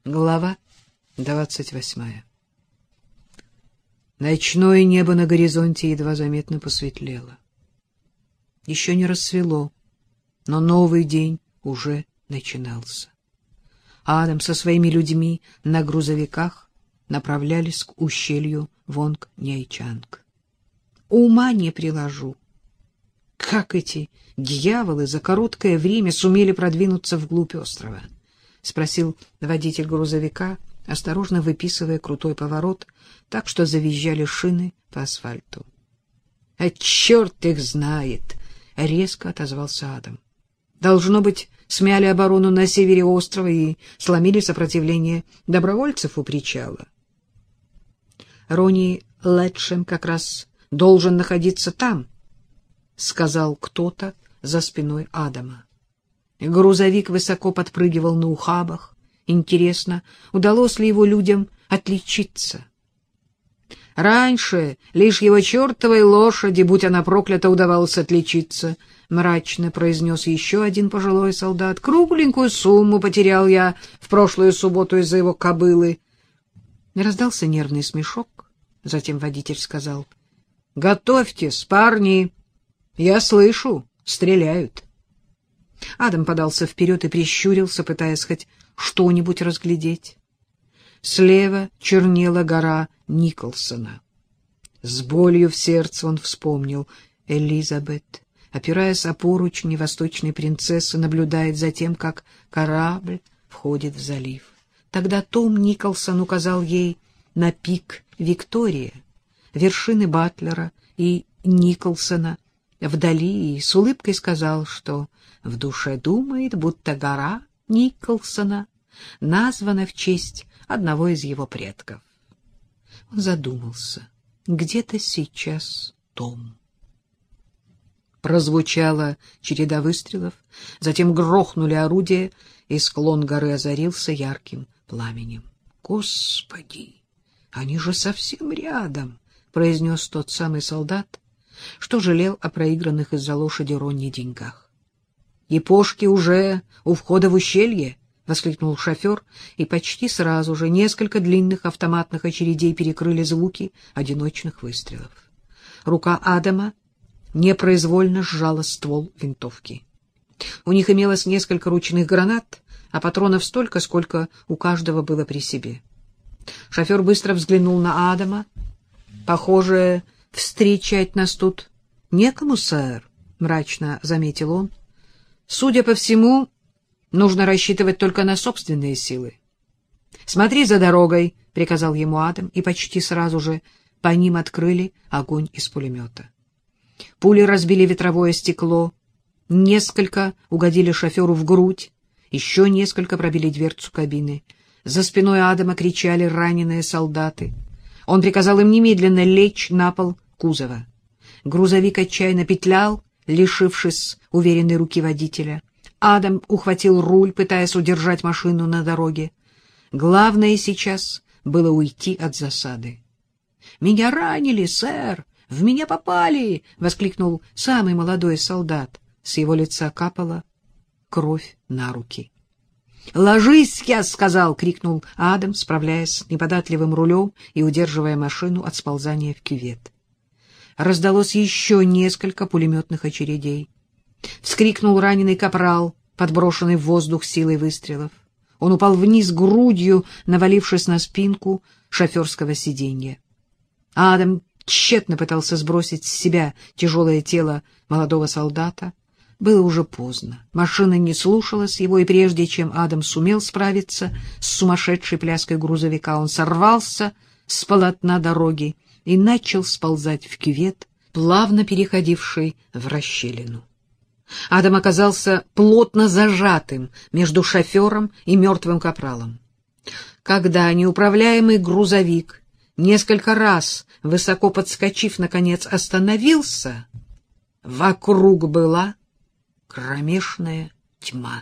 Глава 28. Ночное небо на горизонте едва заметно посветлело. Еще не рассвело, но новый день уже начинался. Адам со своими людьми на грузовиках направлялись к ущелью Вонг-Няйчанг. Ума не приложу, как эти дьяволы за короткое время сумели продвинуться вглубь острова, — спросил водитель грузовика, осторожно выписывая крутой поворот, так что завизжали шины по асфальту. — А черт их знает! — резко отозвался Адам. — Должно быть, смяли оборону на севере острова и сломили сопротивление добровольцев у причала. Ронни Летшем как раз должен находиться там, — сказал кто-то за спиной Адама. Грузовик высоко подпрыгивал на ухабах. Интересно, удалось ли его людям отличиться? Раньше лишь его чертовой лошади, будь она проклята, удавалось отличиться, — мрачно произнес еще один пожилой солдат. Кругленькую сумму потерял я в прошлую субботу из-за его кобылы. Раздался нервный смешок. Затем водитель сказал: — Готовьтесь, парни, я слышу, стреляют. Адам подался вперед и прищурился, пытаясь хоть что-нибудь разглядеть. Слева чернела гора Николсона. С болью в сердце он вспомнил. Элизабет, опираясь о поручни восточной принцессы, наблюдает за тем, как корабль входит в залив. Тогда Том Николсон указал ей на пик Виктория, вершины Батлера и Николсона вдали, и с улыбкой сказал, что в душе думает, будто гора Николсона названа в честь одного из его предков. Он задумался. Где-то сейчас Том. Прозвучала череда выстрелов, затем грохнули орудия, и склон горы озарился ярким пламенем. — Господи, они же совсем рядом! — произнес тот самый солдат, что жалел о проигранных из-за лошади Ронни деньгах. — Япошки уже у входа в ущелье! — воскликнул шофер, и почти сразу же несколько длинных автоматных очередей перекрыли звуки одиночных выстрелов. Рука Адама непроизвольно сжала ствол винтовки. У них имелось несколько ручных гранат, а патронов столько, сколько у каждого было при себе. Шофер быстро взглянул на Адама. — Похоже, встречать нас тут некому, сэр, — мрачно заметил он. — Судя по всему, нужно рассчитывать только на собственные силы. — Смотри за дорогой, — приказал ему Адам, и почти сразу же по ним открыли огонь из пулемета. Пули разбили ветровое стекло, несколько угодили шоферу в грудь, еще несколько пробили дверцу кабины. За спиной Адама кричали раненые солдаты. Он приказал им немедленно лечь на пол кузова. Грузовик отчаянно петлял, лишившись уверенной руки водителя. Адам ухватил руль, пытаясь удержать машину на дороге. Главное сейчас было уйти от засады. — Меня ранили, сэр! В меня попали! — воскликнул самый молодой солдат. С его лица капала кровь на руки. — Ложись, я сказал! — крикнул Адам, справляясь с неподатливым рулем и удерживая машину от сползания в кювет. Раздалось еще несколько пулеметных очередей. Вскрикнул раненый капрал, подброшенный в воздух силой выстрелов. Он упал вниз грудью, навалившись на спинку шоферского сиденья. Адам тщетно пытался сбросить с себя тяжелое тело молодого солдата. Было уже поздно. Машина не слушалась его, и прежде чем Адам сумел справиться с сумасшедшей пляской грузовика, он сорвался с полотна дороги и начал сползать в кювет, плавно переходивший в расщелину. Адам оказался плотно зажатым между шофером и мертвым капралом. Когда неуправляемый грузовик, несколько раз высоко подскочив, наконец остановился, вокруг была кромешная тьма.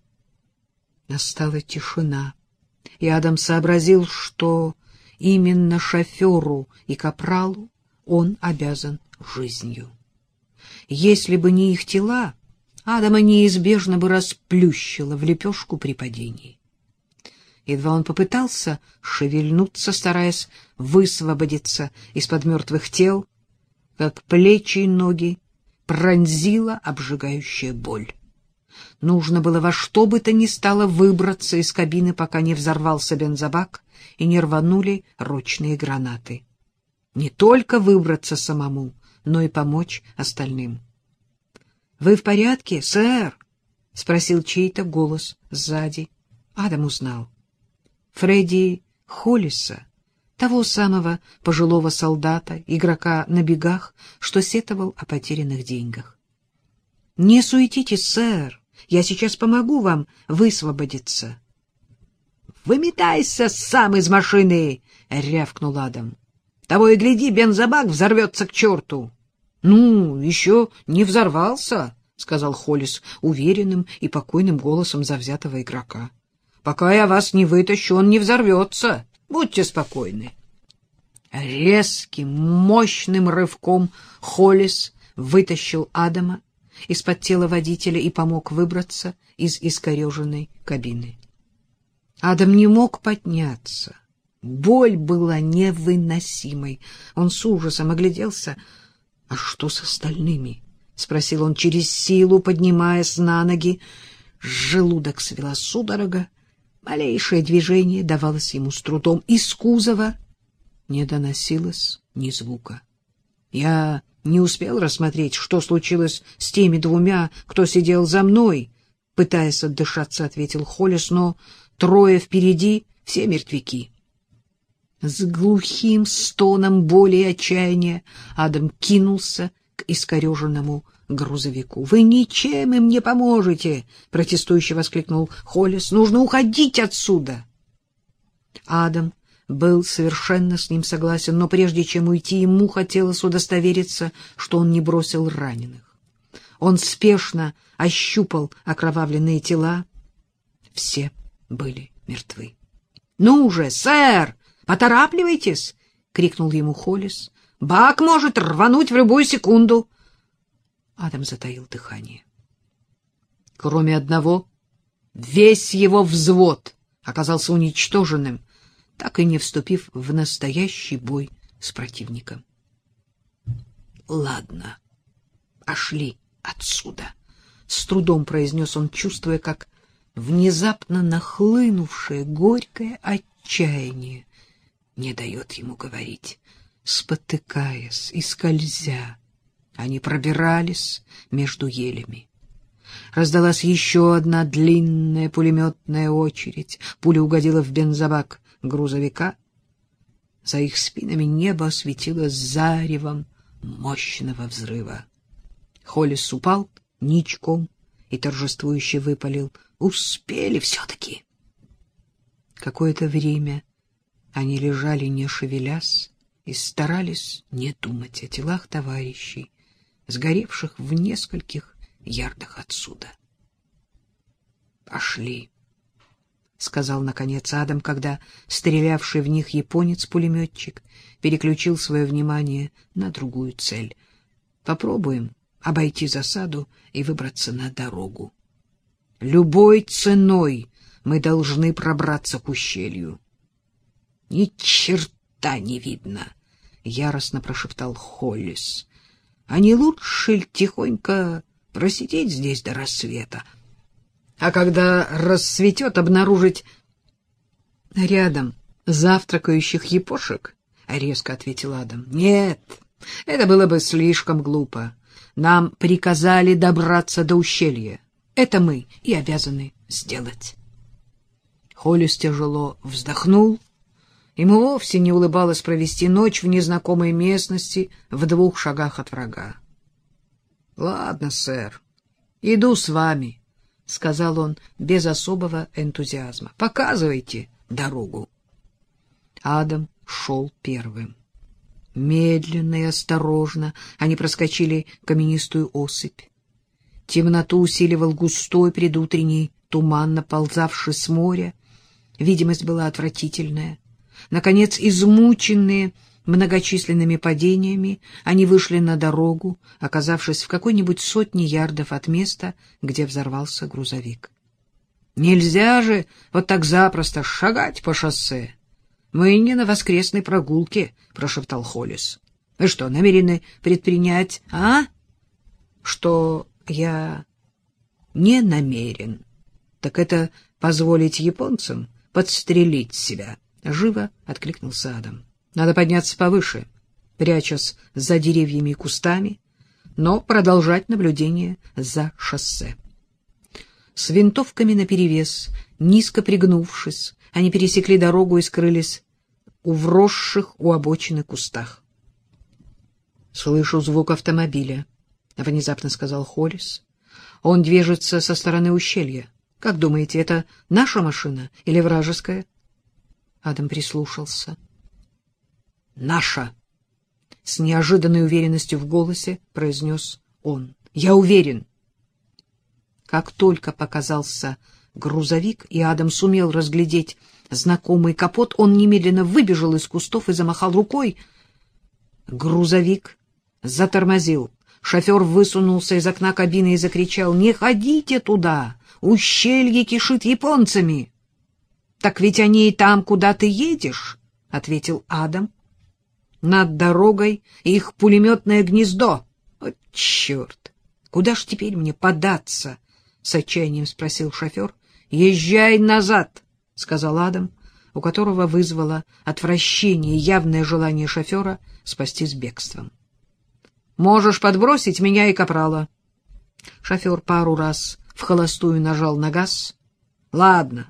Настала тишина, и Адам сообразил, что именно шоферу и капралу он обязан жизнью. Если бы не их тела, Адама неизбежно бы расплющило в лепешку при падении. Едва он попытался шевельнуться, стараясь высвободиться из-под мертвых тел, как плечи и ноги пронзила обжигающая боль. Нужно было во что бы то ни стало выбраться из кабины, пока не взорвался бензобак и не рванули ручные гранаты. Не только выбраться самому, но и помочь остальным. — Вы в порядке, сэр? — спросил чей-то голос сзади. Адам узнал. Фредди Холлиса, того самого пожилого солдата, игрока на бегах, что сетовал о потерянных деньгах. — Не суетитесь, сэр, я сейчас помогу вам высвободиться. — Выметайся сам из машины! — рявкнул Адам. — Того и гляди, бензобак взорвется к черту. — Ну, еще не взорвался, — сказал Холлис уверенным и покойным голосом завзятого игрока. — Пока я вас не вытащу, он не взорвется. Будьте спокойны. Резким, мощным рывком Холлис вытащил Адама из-под тела водителя и помог выбраться из искореженной кабины. Адам не мог подняться. Боль была невыносимой. Он с ужасом огляделся. — А что с остальными? — спросил он через силу, поднимаясь на ноги. Желудок свела судорога. Малейшее движение давалось ему с трудом. Из кузова не доносилось ни звука. Я не успел рассмотреть, что случилось с теми двумя, кто сидел за мной, — пытаясь отдышаться, ответил Холлис, — но трое впереди, все мертвяки. С глухим стоном боли и отчаяния Адам кинулся к искореженному грузовику. — Вы ничем им не поможете! — протестующе воскликнул Холлис. — Нужно уходить отсюда! Адам был совершенно с ним согласен, но прежде чем уйти, ему хотелось удостовериться, что он не бросил раненых. Он спешно ощупал окровавленные тела. Все были мертвы. — Ну уже, сэр, поторапливайтесь! — крикнул ему Холлис. — Бак может рвануть в любую секунду. Адам затаил дыхание. Кроме одного, весь его взвод оказался уничтоженным, так и не вступив в настоящий бой с противником. — Ладно, пошли отсюда, — с трудом произнес он, чувствуя, как внезапно нахлынувшее горькое отчаяние не дает ему говорить. Спотыкаясь и скользя, они пробирались между елями. Раздалась еще одна длинная пулеметная очередь. Пуля угодила в бензобак грузовика. За их спинами небо осветилось заревом мощного взрыва. Холлис упал ничком и торжествующе выпалил: «Успели все-таки!» Какое-то время они лежали, не шевелясь, и старались не думать о телах товарищей, сгоревших в нескольких ярдах отсюда. «Пошли», — сказал наконец Адам, когда стрелявший в них японец-пулеметчик переключил свое внимание на другую цель. «Попробуем обойти засаду и выбраться на дорогу. Любой ценой мы должны пробраться к ущелью». «Ни черта не видно», — яростно прошептал Холлис. «А не лучше ли тихонько просидеть здесь до рассвета, а когда рассветет, обнаружить рядом завтракающих япошек?» — резко ответил Адам. «Нет, это было бы слишком глупо. Нам приказали добраться до ущелья. Это мы и обязаны сделать». Холлис тяжело вздохнул. Ему вовсе не улыбалось провести ночь в незнакомой местности в 2 шагах от врага. — Ладно, сэр, иду с вами, — сказал он без особого энтузиазма. — Показывайте дорогу. Адам шел первым. Медленно и осторожно они проскочили каменистую осыпь. Темноту усиливал густой предутренний туман, наползавший с моря. Видимость была отвратительная. Наконец, измученные многочисленными падениями, они вышли на дорогу, оказавшись в какой-нибудь 100 ярдов от места, где взорвался грузовик. Нельзя же вот так запросто шагать по шоссе. Мы не на воскресной прогулке, — прошептал Холлис. — Вы что, намерены предпринять, а? — Что я не намерен. Так это позволить японцам подстрелить себя. Живо откликнулся Адам. Надо подняться повыше, прячась за деревьями и кустами, но продолжать наблюдение за шоссе. С винтовками наперевес, низко пригнувшись, они пересекли дорогу и скрылись у вросших у обочины кустах. — Слышу звук автомобиля, — внезапно сказал Холлис. — Он движется со стороны ущелья. Как думаете, это наша машина или вражеская? Адам прислушался. — Наша! — с неожиданной уверенностью в голосе произнес он. — Я уверен. Как только показался грузовик, и Адам сумел разглядеть знакомый капот, он немедленно выбежал из кустов и замахал рукой. Грузовик затормозил. Шофер высунулся из окна кабины и закричал: «Не ходите туда! Ущелье кишит японцами!» «Так ведь они и там, куда ты едешь», — ответил Адам. «Над дорогой их пулеметное гнездо». «О, черт! Куда ж теперь мне податься?» — с отчаянием спросил шофер. «Езжай назад», — сказал Адам, у которого вызвало отвращение и явное желание шофера спастись бегством. «Можешь подбросить меня и капрала». Шофер пару раз в холостую нажал на газ. «Ладно,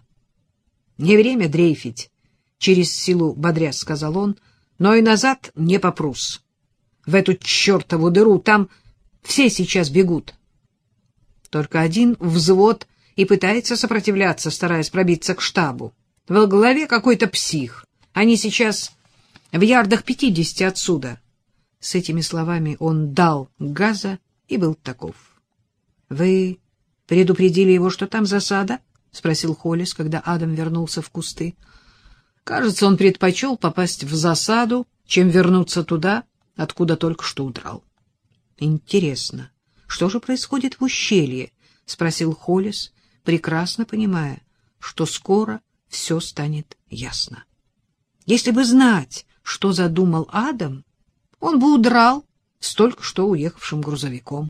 не время дрейфить», — через силу бодрясь сказал он, — «но и назад не попрусь. В эту чертову дыру там все сейчас бегут. Только один взвод и пытается сопротивляться, стараясь пробиться к штабу. В главе какой-то псих. Они сейчас в ярдах 50 отсюда». С этими словами он дал газа и был таков. — Вы предупредили его, что там засада? — спросил Холлис, когда Адам вернулся в кусты. Кажется, он предпочел попасть в засаду, чем вернуться туда, откуда только что удрал. — Интересно, что же происходит в ущелье? — спросил Холлис, прекрасно понимая, что скоро все станет ясно. Если бы знать, что задумал Адам, он бы удрал с только что уехавшим грузовиком.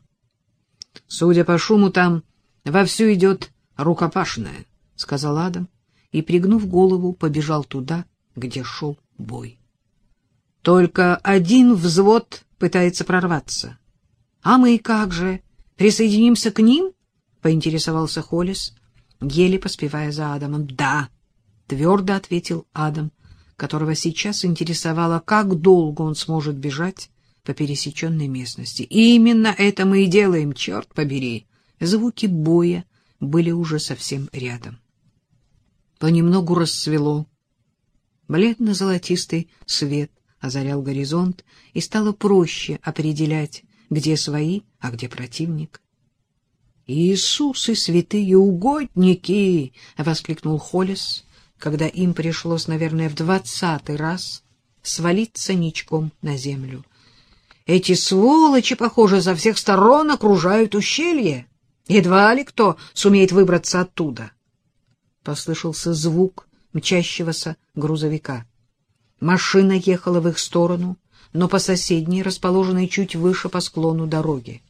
Судя по шуму, там вовсю идет рукопашная, — сказал Адам, и, пригнув голову, побежал туда, где шел бой. Только один взвод пытается прорваться. — А мы как же? Присоединимся к ним? — поинтересовался Холлис, еле поспевая за Адамом. — Да, — твердо ответил Адам, которого сейчас интересовало, как долго он сможет бежать по пересеченной местности. И именно это мы и делаем, черт побери. Звуки боя были уже совсем рядом. Понемногу рассвело. Бледно-золотистый свет озарял горизонт, и стало проще определять, где свои, а где противник. «Иисусы, святые угодники!» — воскликнул Холлис, когда им пришлось, наверное, в 20-й раз свалиться ничком на землю. «Эти сволочи, похоже, со всех сторон окружают ущелье. Едва ли кто сумеет выбраться оттуда». Послышался звук мчащегося грузовика. Машина ехала в их сторону, но по соседней, расположенной чуть выше по склону дороги.